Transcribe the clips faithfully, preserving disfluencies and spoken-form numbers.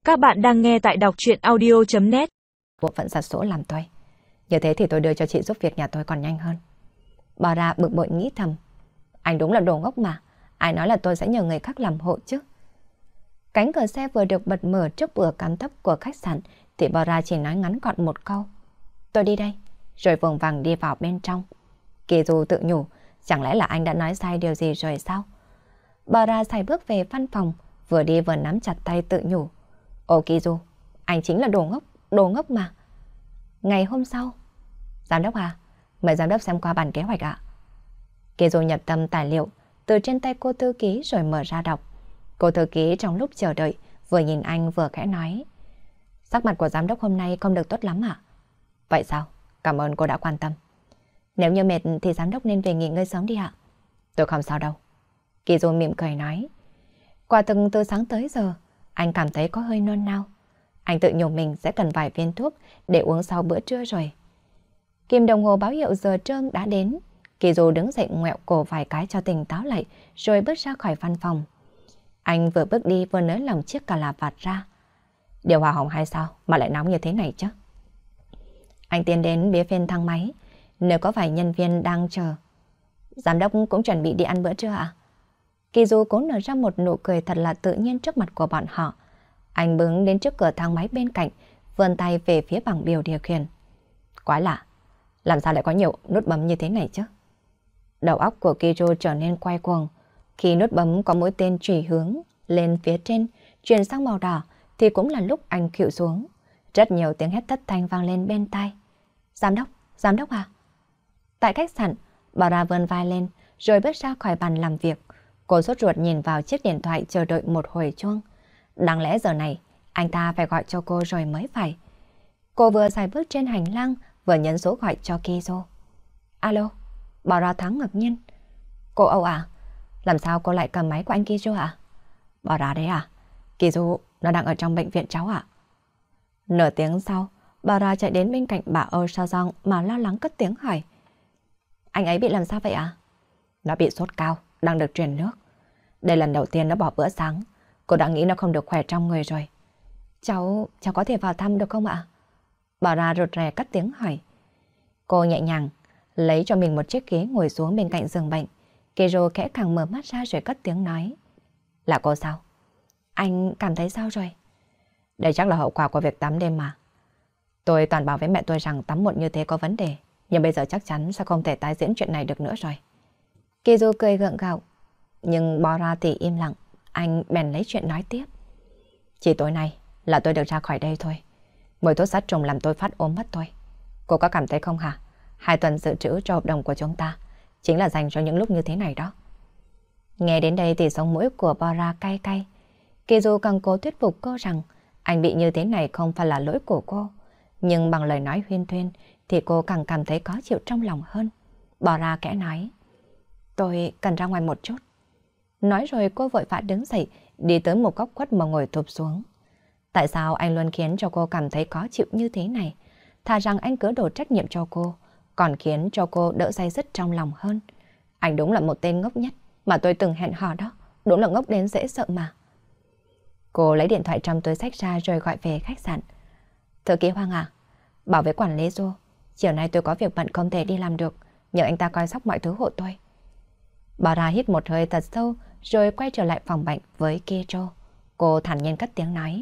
Các bạn đang nghe tại đọc truyện audio chấm net. Bộ phận giặt sỗ làm tôi. Như thế thì tôi đưa cho chị giúp việc nhà tôi còn nhanh hơn. Bà ra bực bội nghĩ thầm. Anh đúng là đồ ngốc mà. Ai nói là tôi sẽ nhờ người khác làm hộ chứ. Cánh cửa xe vừa được bật mở trước cửa cắm thấp của khách sạn thì bà ra chỉ nói ngắn gọn một câu. Tôi đi đây. Rồi vòng vàng đi vào bên trong. Kỳ dù tự nhủ. Chẳng lẽ là anh đã nói sai điều gì rồi sao? Bà ra xài bước về văn phòng. Vừa đi vừa nắm chặt tay tự nhủ. Ô Kizu, anh chính là đồ ngốc, đồ ngốc mà. Ngày hôm sau, giám đốc à, mời giám đốc xem qua bản kế hoạch ạ. Kizu nhập tâm tài liệu từ trên tay cô thư ký rồi mở ra đọc. Cô thư ký trong lúc chờ đợi vừa nhìn anh vừa khẽ nói. Sắc mặt của giám đốc hôm nay không được tốt lắm ạ. Vậy sao? Cảm ơn cô đã quan tâm. Nếu như mệt thì giám đốc nên về nghỉ ngơi sớm đi ạ. Tôi không sao đâu. Kizu mỉm cười nói. Quả thực từ sáng tới giờ, anh cảm thấy có hơi nôn nao. Anh tự nhủ mình sẽ cần vài viên thuốc để uống sau bữa trưa rồi. Kim đồng hồ báo hiệu giờ trưa đã đến. Kizu đứng dậy ngoẹo cổ vài cái cho tỉnh táo lại rồi bước ra khỏi văn phòng. Anh vừa bước đi vừa nới lỏng chiếc cà la vạt ra. Điều hòa hỏng hay sao mà lại nóng như thế này chứ? Anh tiến đến bế phiên thang máy. Nếu có vài nhân viên đang chờ. Giám đốc cũng chuẩn bị đi ăn bữa trưa à? Kizu cố nở ra một nụ cười thật là tự nhiên trước mặt của bọn họ. Anh bước đến trước cửa thang máy bên cạnh, vươn tay về phía bảng biểu điều khiển. Quái lạ, làm sao lại có nhiều nút bấm như thế này chứ? Đầu óc của Kizu trở nên quay cuồng. Khi nút bấm có mũi tên chỉ hướng lên phía trên, chuyển sang màu đỏ, thì cũng là lúc anh khuỵu xuống. Rất nhiều tiếng hét thất thanh vang lên bên tai. Giám đốc, giám đốc à? Tại khách sạn, bà ra vươn vai lên, rồi bước ra khỏi bàn làm việc. Cô sốt ruột nhìn vào chiếc điện thoại chờ đợi một hồi chuông. Đáng lẽ giờ này, anh ta phải gọi cho cô rồi mới phải. Cô vừa xài bước trên hành lang, vừa nhấn số gọi cho Kizu. Alo, Bảo Ra Thắng ngạc nhiên. Cô Âu à? Làm sao cô lại cầm máy của anh Kizu à? Bảo Ra đấy à? Kizu, nó đang ở trong bệnh viện cháu ạ. Nửa tiếng sau, Bảo Ra chạy đến bên cạnh bà Âu Sa Dong mà lo lắng cất tiếng hỏi. Anh ấy bị làm sao vậy ạ? Nó bị sốt cao, đang được truyền nước. Đây lần đầu tiên nó bỏ bữa sáng. Cô đã nghĩ nó không được khỏe trong người rồi. Cháu, cháu có thể vào thăm được không ạ? Bảo Ra rụt rè cất tiếng hỏi. Cô nhẹ nhàng lấy cho mình một chiếc ghế ngồi xuống bên cạnh giường bệnh. Kizu khẽ càng mở mắt ra rồi cất tiếng nói. Là cô sao? Anh cảm thấy sao rồi? Đây chắc là hậu quả của việc tắm đêm mà. Tôi toàn bảo với mẹ tôi rằng tắm muộn như thế có vấn đề. Nhưng bây giờ chắc chắn sẽ không thể tái diễn chuyện này được nữa rồi. Kizu cười gượng gạo. Nhưng Bảo Ra thì im lặng. Anh bèn lấy chuyện nói tiếp. Chỉ tối nay là tôi được ra khỏi đây thôi. Mùi thuốc sát trùng làm tôi phát ốm mất thôi. Cô có cảm thấy không hả? Hai tuần dự trữ cho hợp đồng của chúng ta chính là dành cho những lúc như thế này đó. Nghe đến đây thì sống mũi của Bảo Ra cay cay. Kizu càng cố thuyết phục cô rằng anh bị như thế này không phải là lỗi của cô. Nhưng bằng lời nói huyên thuyên thì cô càng cảm thấy khó chịu trong lòng hơn. Bảo Ra kẽ nói. Tôi cần ra ngoài một chút. Nói rồi cô vội vã đứng dậy, đi tới một góc khuất mà ngồi thụp xuống. Tại sao anh luôn khiến cho cô cảm thấy khó chịu như thế này? Thà rằng anh cứ đổ trách nhiệm cho cô, còn khiến cho cô đỡ day dứt trong lòng hơn. Anh đúng là một tên ngốc nhất mà tôi từng hẹn hò đó. Đúng là ngốc đến dễ sợ mà. Cô lấy điện thoại trong túi xách ra rồi gọi về khách sạn. Thư ký Hoàng à, bảo với quản lý Du, chiều nay tôi có việc bận không thể đi làm được, nhờ anh ta coi sóc mọi thứ hộ tôi. Bảo Ra hít một hơi thật sâu rồi quay trở lại phòng bệnh với Kizu. Cô thản nhiên cất tiếng nói.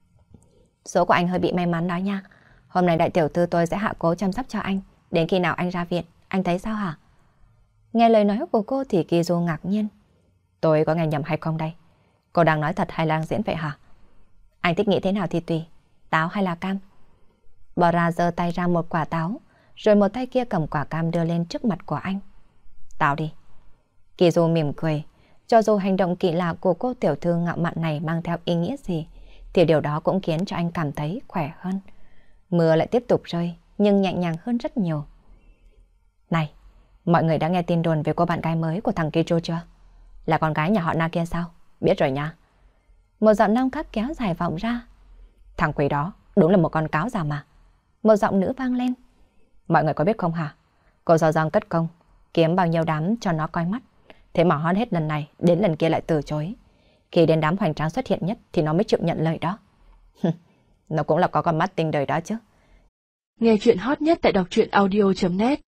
Số của anh hơi bị may mắn đó nha. Hôm nay đại tiểu thư tôi sẽ hạ cố chăm sóc cho anh. Đến khi nào anh ra viện, anh thấy sao hả? Nghe lời nói của cô thì Kizu ngạc nhiên. Tôi có nghe nhầm hay không đây? Cô đang nói thật hay đang diễn vậy hả? Anh thích nghĩ thế nào thì tùy. Táo hay là cam? Bảo Ra giơ tay ra một quả táo, rồi một tay kia cầm quả cam đưa lên trước mặt của anh. Táo đi. Kizu mỉm cười. Cho dù hành động kỳ lạ của cô tiểu thư ngạo mạn này mang theo ý nghĩa gì, thì điều đó cũng khiến cho anh cảm thấy khỏe hơn. Mưa lại tiếp tục rơi, nhưng nhẹ nhàng hơn rất nhiều. Này, mọi người đã nghe tin đồn về cô bạn gái mới của thằng Kizu chưa? Là con gái nhà họ Na kia sao? Biết rồi nha. Một giọng nam khác kéo dài vọng ra. Thằng quỷ đó đúng là một con cáo già mà. Một giọng nữ vang lên. Mọi người có biết không hả? Cô do giang cất công, kiếm bao nhiêu đám cho nó coi mắt. Thế mà hot hết lần này, đến lần kia lại từ chối. Khi đến đám hoành tráng xuất hiện nhất thì nó mới chịu nhận lời đó. Nó cũng là có con mắt tinh đời đó chứ. Nghe chuyện hot nhất tại đọc truyện audio chấm net